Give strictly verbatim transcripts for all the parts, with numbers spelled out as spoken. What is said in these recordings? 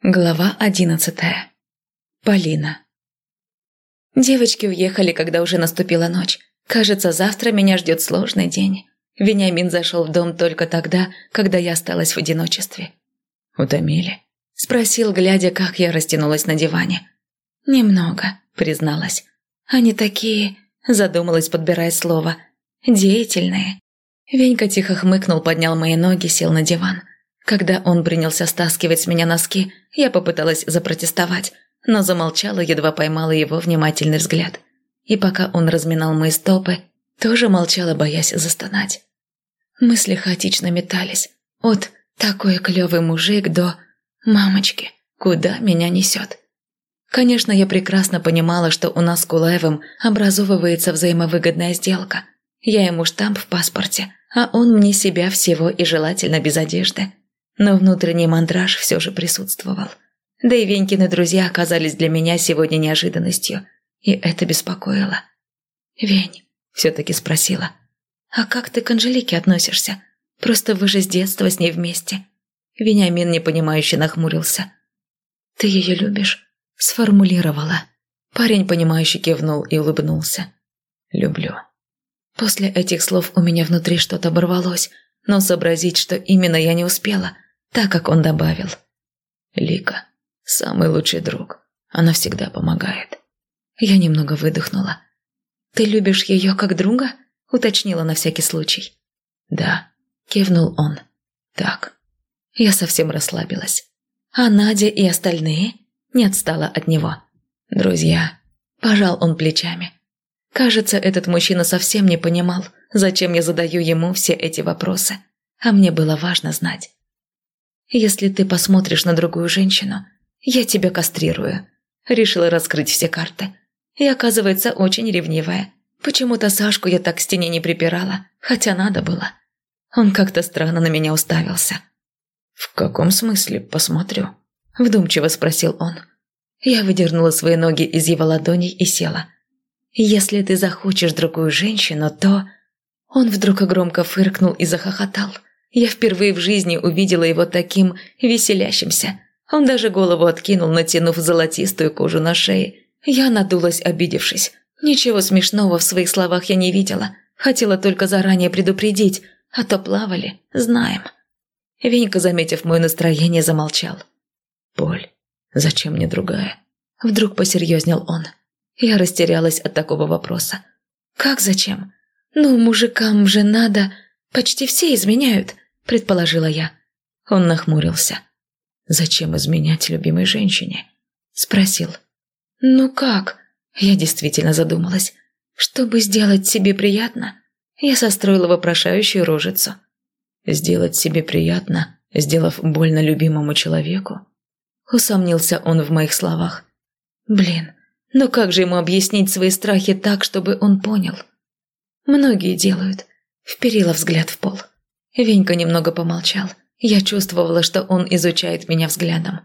Глава одиннадцатая. Полина. Девочки уехали, когда уже наступила ночь. Кажется, завтра меня ждет сложный день. Вениамин зашел в дом только тогда, когда я осталась в одиночестве. «Утомили?» – спросил, глядя, как я растянулась на диване. «Немного», – призналась. «Они такие...» – задумалась, подбирая слово. «Деятельные». Венька тихо хмыкнул, поднял мои ноги, сел на диван. Когда он принялся стаскивать с меня носки, я попыталась запротестовать, но замолчала, едва поймала его внимательный взгляд. И пока он разминал мои стопы, тоже молчала, боясь застонать. Мысли хаотично метались. От «такой клёвый мужик» до «мамочки, куда меня несет?». Конечно, я прекрасно понимала, что у нас с Кулаевым образовывается взаимовыгодная сделка. Я ему штамп в паспорте, а он мне себя всего и желательно без одежды. Но внутренний мандраж все же присутствовал. Да и Венькины друзья оказались для меня сегодня неожиданностью, и это беспокоило. «Вень», – все-таки спросила, – «а как ты к Анжелике относишься? Просто вы же с детства с ней вместе». Вениамин непонимающе нахмурился. «Ты ее любишь?» – сформулировала. Парень, понимающе кивнул и улыбнулся. «Люблю». После этих слов у меня внутри что-то оборвалось, но сообразить, что именно, я не успела, так как он добавил. «Лика – самый лучший друг. Она всегда помогает». Я немного выдохнула. «Ты любишь ее как друга?» – уточнила на всякий случай. «Да», – кивнул он. «Так». Я совсем расслабилась. «А Надя и остальные?» – не отстала от него. «Друзья». Пожал он плечами. Кажется, этот мужчина совсем не понимал, зачем я задаю ему все эти вопросы. А мне было важно знать. «Если ты посмотришь на другую женщину, я тебя кастрирую». Решила раскрыть все карты. И оказывается, очень ревнивая. Почему-то Сашку я так к стене не припирала, хотя надо было. Он как-то странно на меня уставился. «В каком смысле посмотрю?» – вдумчиво спросил он. Я выдернула свои ноги из его ладоней и села. «Если ты захочешь другую женщину, то...» Он вдруг громко фыркнул и захохотал. Я впервые в жизни увидела его таким веселящимся. Он даже голову откинул, натянув золотистую кожу на шее. Я надулась, обидевшись. Ничего смешного в своих словах я не видела. Хотела только заранее предупредить, а то плавали, знаем. Венька, заметив мое настроение, замолчал. «Поль, зачем мне другая?» Вдруг посерьезнел он. Я растерялась от такого вопроса. «Как зачем? Ну, мужикам же надо... Почти все изменяют», – предположила я. Он нахмурился. «Зачем изменять любимой женщине?» – спросил. «Ну как?» – я действительно задумалась. «Чтобы сделать себе приятно?» Я состроила вопрошающую рожицу. «Сделать себе приятно, сделав больно любимому человеку?» Усомнился он в моих словах. «Блин, но как же ему объяснить свои страхи так, чтобы он понял?» «Многие делают», – вперила взгляд в пол. Венька немного помолчал. Я чувствовала, что он изучает меня взглядом.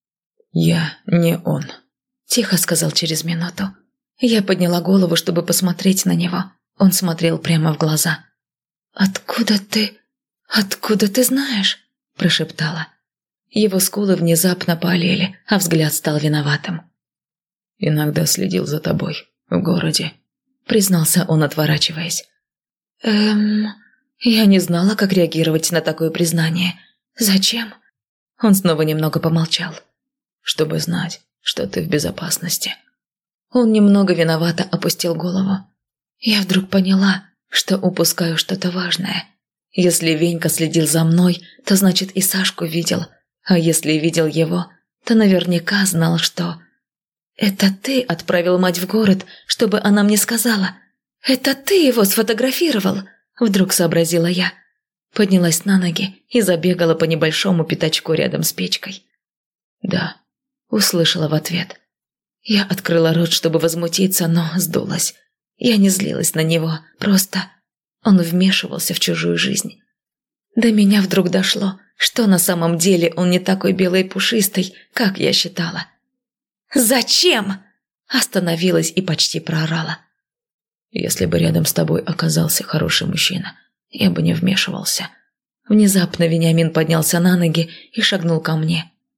«Я не он», – тихо сказал через минуту. Я подняла голову, чтобы посмотреть на него. Он смотрел прямо в глаза. «Откуда ты... откуда ты знаешь?» – прошептала. Его скулы внезапно поолели, а взгляд стал виноватым. «Иногда следил за тобой в городе», – признался он, отворачиваясь. «Эм...» Я не знала, как реагировать на такое признание. «Зачем?» Он снова немного помолчал. «Чтобы знать, что ты в безопасности». Он немного виновато опустил голову. Я вдруг поняла, что упускаю что-то важное. Если Венька следил за мной, то значит и Сашку видел. А если видел его, то наверняка знал, что... «Это ты отправил мать в город, чтобы она мне сказала? Это ты его сфотографировал?» Вдруг сообразила я. Поднялась на ноги и забегала по небольшому пятачку рядом с печкой. «Да», – услышала в ответ. Я открыла рот, чтобы возмутиться, но сдулась. Я не злилась на него, просто он вмешивался в чужую жизнь. До меня вдруг дошло, что на самом деле он не такой белый и пушистый, как я считала. «Зачем?» – остановилась и почти проорала. «Если бы рядом с тобой оказался хороший мужчина, я бы не вмешивался». Внезапно Вениамин поднялся на ноги и шагнул ко мне.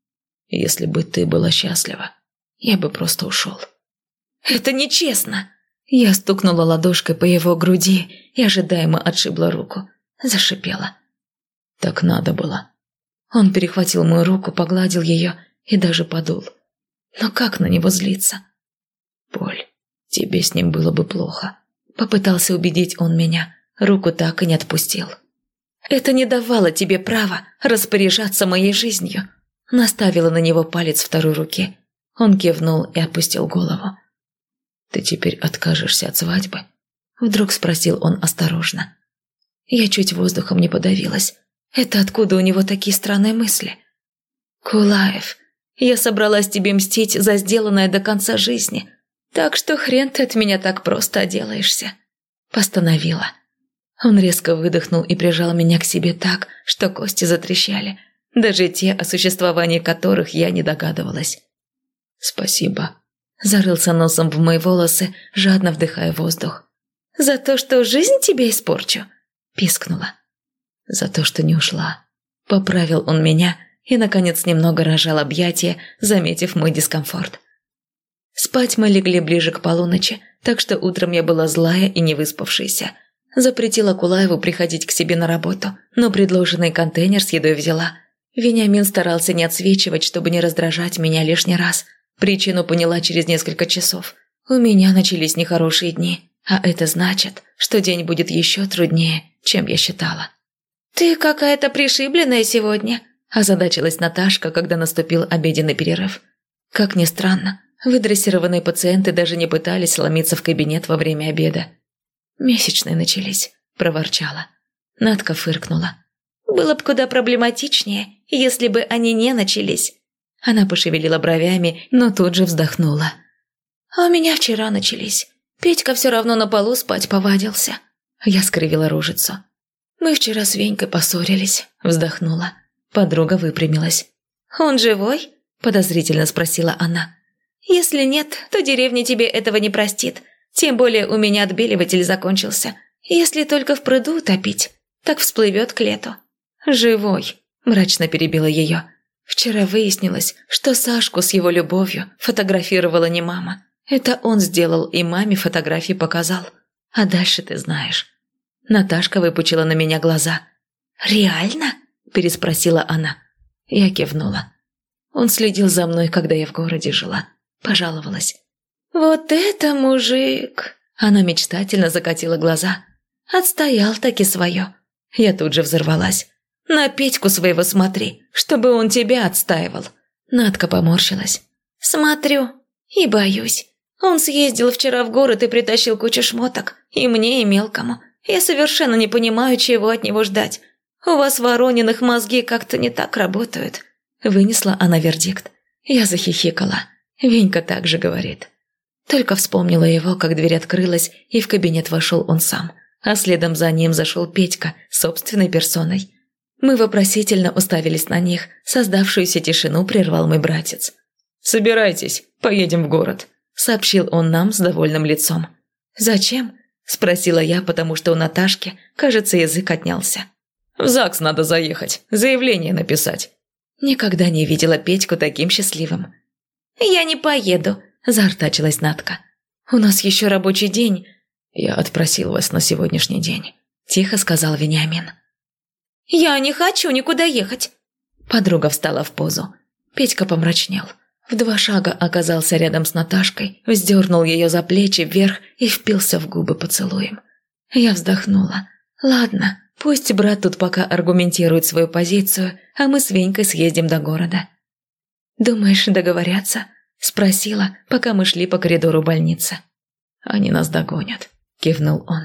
Если бы ты была счастлива, я бы просто ушел». «Это нечестно!» Я стукнула ладошкой по его груди и ожидаемо отшибла руку. Зашипела. «Так надо было». Он перехватил мою руку, погладил ее и даже подул. Но как на него злиться? «Поль, тебе с ним было бы плохо». Попытался убедить он меня, руку так и не отпустил. «Это не давало тебе права распоряжаться моей жизнью». Наставила на него палец второй руки. Он кивнул и опустил голову. «Ты теперь откажешься от свадьбы?» Вдруг спросил он осторожно. Я чуть воздухом не подавилась. Это откуда у него такие странные мысли? «Кулаев, я собралась тебе мстить за сделанное до конца жизни, так что хрен ты от меня так просто отделаешься». Постановила. Он резко выдохнул и прижал меня к себе так, что кости затрещали, даже те, о существовании которых я не догадывалась. «Спасибо». Зарылся носом в мои волосы, жадно вдыхая воздух. «За то, что жизнь тебе испорчу?» Пискнула. «За то, что не ушла». Поправил он меня и, наконец, немного разжал объятия, заметив мой дискомфорт. Спать мы легли ближе к полуночи, так что утром я была злая и невыспавшаяся. Запретила Кулаеву приходить к себе на работу, но предложенный контейнер с едой взяла. Вениамин старался не отсвечивать, чтобы не раздражать меня лишний раз. Причину поняла через несколько часов. У меня начались нехорошие дни, а это значит, что день будет еще труднее, чем я считала. «Ты какая-то пришибленная сегодня», – озадачилась Наташка, когда наступил обеденный перерыв. Как ни странно, выдрессированные пациенты даже не пытались ломиться в кабинет во время обеда. «Месячные начались», – проворчала. Надка фыркнула. «Было бы куда проблематичнее, если бы они не начались». Она пошевелила бровями, но тут же вздохнула. «А у меня вчера начались. Петька все равно на полу спать повадился». Я скривила рожицу. «Мы вчера с Венькой поссорились», – вздохнула. Подруга выпрямилась. «Он живой?» – подозрительно спросила она. «Если нет, то деревня тебе этого не простит. Тем более у меня отбеливатель закончился. Если только в пруду утопить, так всплывет к лету». «Живой», – мрачно перебила ее. «Вчера выяснилось, что Сашку с его любовью фотографировала не мама. Это он сделал и маме фотографии показал. А дальше ты знаешь». Наташка выпучила на меня глаза. «Реально?» – переспросила она. Я кивнула. Он следил за мной, когда я в городе жила. Пожаловалась. «Вот это мужик!» Она мечтательно закатила глаза. «Отстоял таки свое». Я тут же взорвалась. «На Петьку своего смотри, чтобы он тебя отстаивал». Надка поморщилась. «Смотрю и боюсь. Он съездил вчера в город и притащил кучу шмоток. И мне, и мелкому. Я совершенно не понимаю, чего от него ждать. У вас, Ворониных, мозги как-то не так работают». Вынесла она вердикт. Я захихикала. Венька также говорит. Только вспомнила его, как дверь открылась, и в кабинет вошел он сам. А следом за ним зашел Петька собственной персоной. Мы вопросительно уставились на них. Создавшуюся тишину прервал мой братец. «Собирайтесь, поедем в город», – сообщил он нам с довольным лицом. «Зачем?» – спросила я, потому что у Наташки, кажется, язык отнялся. «В ЗАГС надо заехать, заявление написать». Никогда не видела Петьку таким счастливым. «Я не поеду», – заортачилась Натка. «У нас еще рабочий день». «Я отпросил вас на сегодняшний день», – тихо сказал Вениамин. «Я не хочу никуда ехать». Подруга встала в позу. Петька помрачнел. В два шага оказался рядом с Наташкой, вздернул ее за плечи вверх и впился в губы поцелуем. Я вздохнула. «Ладно, пусть брат тут пока аргументирует свою позицию, а мы с Венькой съездим до города». «Думаешь, договорятся?» – спросила, пока мы шли по коридору больницы. «Они нас догонят», – кивнул он.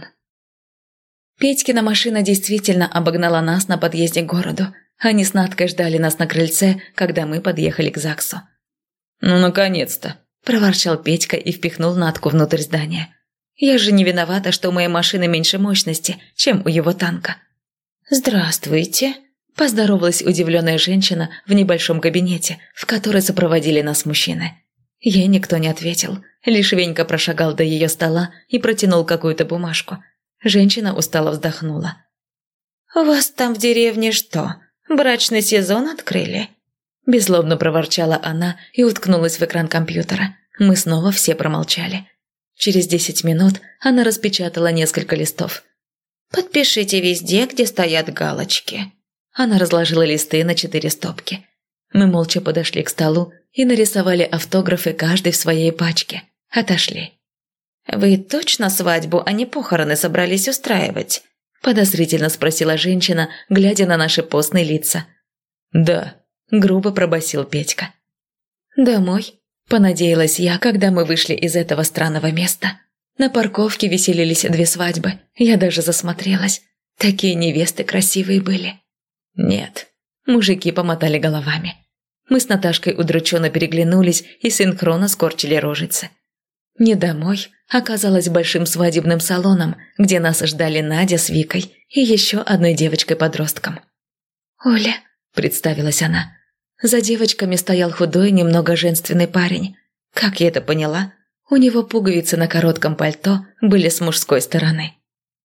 Петькина машина действительно обогнала нас на подъезде к городу. Они с Наткой ждали нас на крыльце, когда мы подъехали к ЗАГСу. «Ну, наконец-то!» – проворчал Петька и впихнул Натку внутрь здания. «Я же не виновата, что у моей машины меньше мощности, чем у его танка». «Здравствуйте!» – поздоровалась удивленная женщина в небольшом кабинете, в который сопроводили нас мужчины. Ей никто не ответил, лишь Венька прошагал до ее стола и протянул какую-то бумажку. Женщина устало вздохнула. «У вас там в деревне что, брачный сезон открыли?» Беззлобно проворчала она и уткнулась в экран компьютера. Мы снова все промолчали. Через десять минут она распечатала несколько листов. «Подпишите везде, где стоят галочки». Она разложила листы на четыре стопки. Мы молча подошли к столу и нарисовали автографы каждый в своей пачке. Отошли. «Вы точно свадьбу, а не похороны собрались устраивать?» Подозрительно спросила женщина, глядя на наши постные лица. «Да», – грубо пробасил Петька. «Домой?» – понадеялась я, когда мы вышли из этого странного места. На парковке веселились две свадьбы. Я даже засмотрелась. Такие невесты красивые были. «Нет». Мужики помотали головами. Мы с Наташкой удрученно переглянулись и синхронно скорчили рожицы. Не домой, оказалось большим свадебным салоном, где нас ждали Надя с Викой и еще одной девочкой-подростком. «Оля», – представилась она. За девочками стоял худой, немного женственный парень. Как я это поняла? У него пуговицы на коротком пальто были с мужской стороны.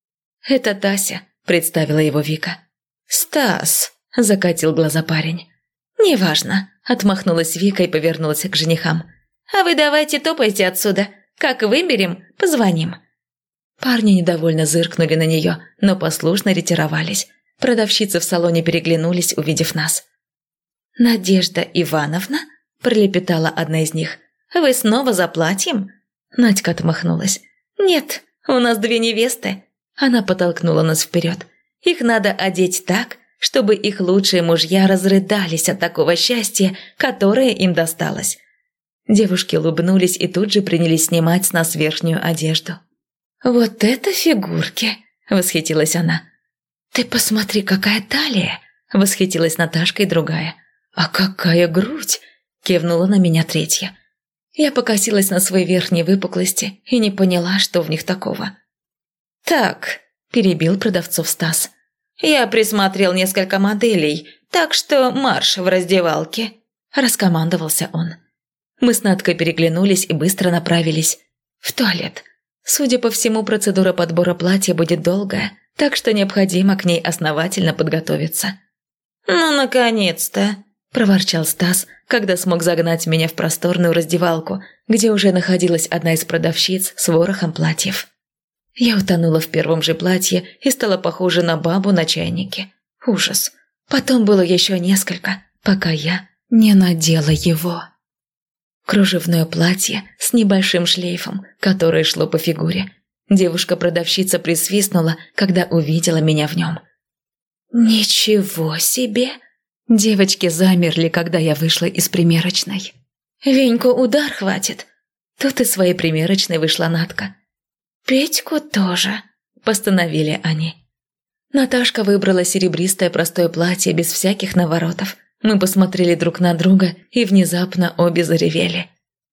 «Это Тася», – представила его Вика. «Стас», – закатил глаза парень. «Неважно», – отмахнулась Вика и повернулась к женихам. «А вы давайте топайте отсюда. Как выберем, позвоним». Парни недовольно зыркнули на нее, но послушно ретировались. Продавщицы в салоне переглянулись, увидев нас. «Надежда Ивановна?» – пролепетала одна из них. «Вы снова за платьем?» Надька отмахнулась. «Нет, у нас две невесты». Она подтолкнула нас вперед. «Их надо одеть так, чтобы их лучшие мужья разрыдались от такого счастья, которое им досталось». Девушки улыбнулись и тут же принялись снимать с нас верхнюю одежду. «Вот это фигурки!» – восхитилась она. «Ты посмотри, какая талия!» – восхитилась Наташка и другая. «А какая грудь!» – кивнула на меня третья. Я покосилась на свои верхние выпуклости и не поняла, что в них такого. «Так», – перебил продавцов Стас. «Я присмотрел несколько моделей, так что марш в раздевалке», – раскомандовался он. Мы с Надкой переглянулись и быстро направились в туалет. Судя по всему, процедура подбора платья будет долгая, так что необходимо к ней основательно подготовиться. «Ну, наконец-то!» – проворчал Стас, когда смог загнать меня в просторную раздевалку, где уже находилась одна из продавщиц с ворохом платьев. Я утонула в первом же платье и стала похожа на бабу на чайнике. Ужас. Потом было еще несколько, пока я не надела его. Кружевное платье с небольшим шлейфом, которое шло по фигуре. Девушка-продавщица присвистнула, когда увидела меня в нем. «Ничего себе!» Девочки замерли, когда я вышла из примерочной. «Веньку удар хватит!» Тут из своей примерочной вышла Натка. «Петьку тоже!» – постановили они. Наташка выбрала серебристое простое платье без всяких наворотов. Мы посмотрели друг на друга и внезапно обе заревели.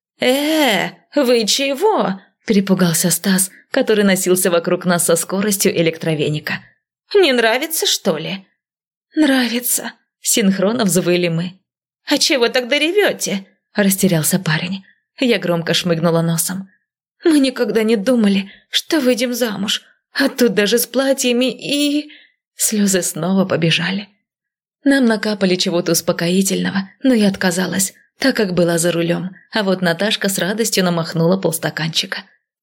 «Э, вы чего?» – перепугался Стас, который носился вокруг нас со скоростью электровеника. «Не нравится, что ли?» «Нравится», – синхронно взвыли мы. «А чего тогда ревете?» – растерялся парень. Я громко шмыгнула носом. «Мы никогда не думали, что выйдем замуж, а тут даже с платьями и...» Слезы снова побежали. Нам накапали чего-то успокоительного, но я отказалась, так как была за рулем, а вот Наташка с радостью намахнула полстаканчика.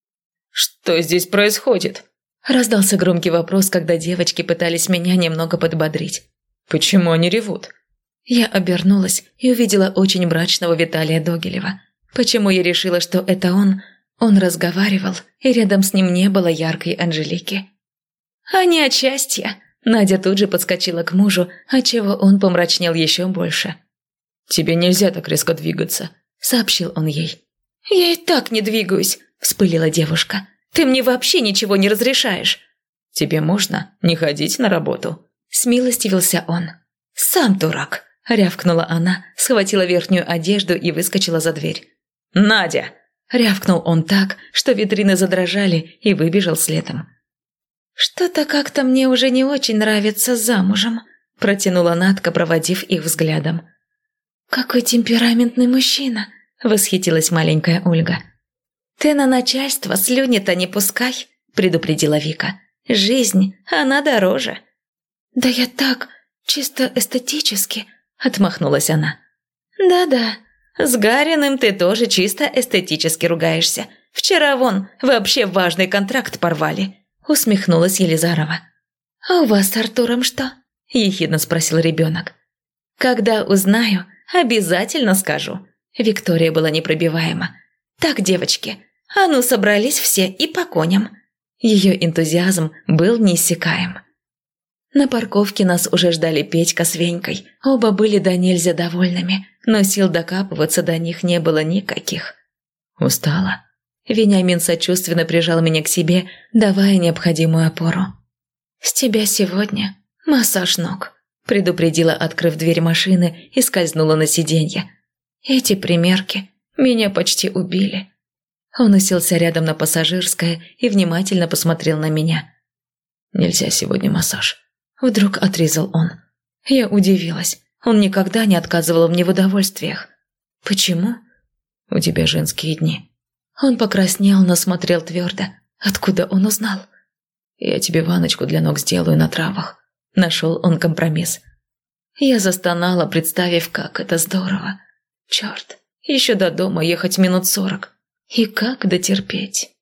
«Что здесь происходит?» – раздался громкий вопрос, когда девочки пытались меня немного подбодрить. «Почему они ревут?» Я обернулась и увидела очень мрачного Виталия Догилева. Почему я решила, что это он? Он разговаривал, и рядом с ним не было яркой Анжелики. «А не от счастья!» Надя тут же подскочила к мужу, отчего он помрачнел еще больше. «Тебе нельзя так резко двигаться», – сообщил он ей. «Я и так не двигаюсь», – вспылила девушка. «Ты мне вообще ничего не разрешаешь». «Тебе можно не ходить на работу», – смилостивился он. «Сам дурак», – рявкнула она, схватила верхнюю одежду и выскочила за дверь. «Надя!» – рявкнул он так, что витрины задрожали, и выбежал следом. «Что-то как-то мне уже не очень нравится замужем», – протянула Натка, проводив их взглядом. «Какой темпераментный мужчина», – восхитилась маленькая Ольга. «Ты на начальство слюни-то не пускай», – предупредила Вика. «Жизнь, она дороже». «Да я так, чисто эстетически», – отмахнулась она. «Да-да, с Гариным ты тоже чисто эстетически ругаешься. Вчера вон вообще важный контракт порвали», – усмехнулась Елизарова. «А у вас с Артуром что?» – ехидно спросил ребенок. «Когда узнаю, обязательно скажу». Виктория была непробиваема. «Так, девочки, а ну собрались все и по коням». Ее энтузиазм был неиссякаем. На парковке нас уже ждали Петька с Венькой. Оба были до нельзя довольными, но сил докапываться до них не было никаких. «Устала?» Вениамин сочувственно прижал меня к себе, давая необходимую опору. «С тебя сегодня массаж ног», – предупредила, открыв дверь машины, и скользнула на сиденье. «Эти примерки меня почти убили». Он уселся рядом на пассажирское и внимательно посмотрел на меня. «Нельзя сегодня массаж», – вдруг отрезал он. Я удивилась. Он никогда не отказывал мне в удовольствиях. «Почему?» «У тебя женские дни». Он покраснел, но смотрел твердо. Откуда он узнал? «Я тебе ванночку для ног сделаю на травах». Нашел он компромисс. Я застонала, представив, как это здорово. Черт, еще до дома ехать минут сорок. И как дотерпеть?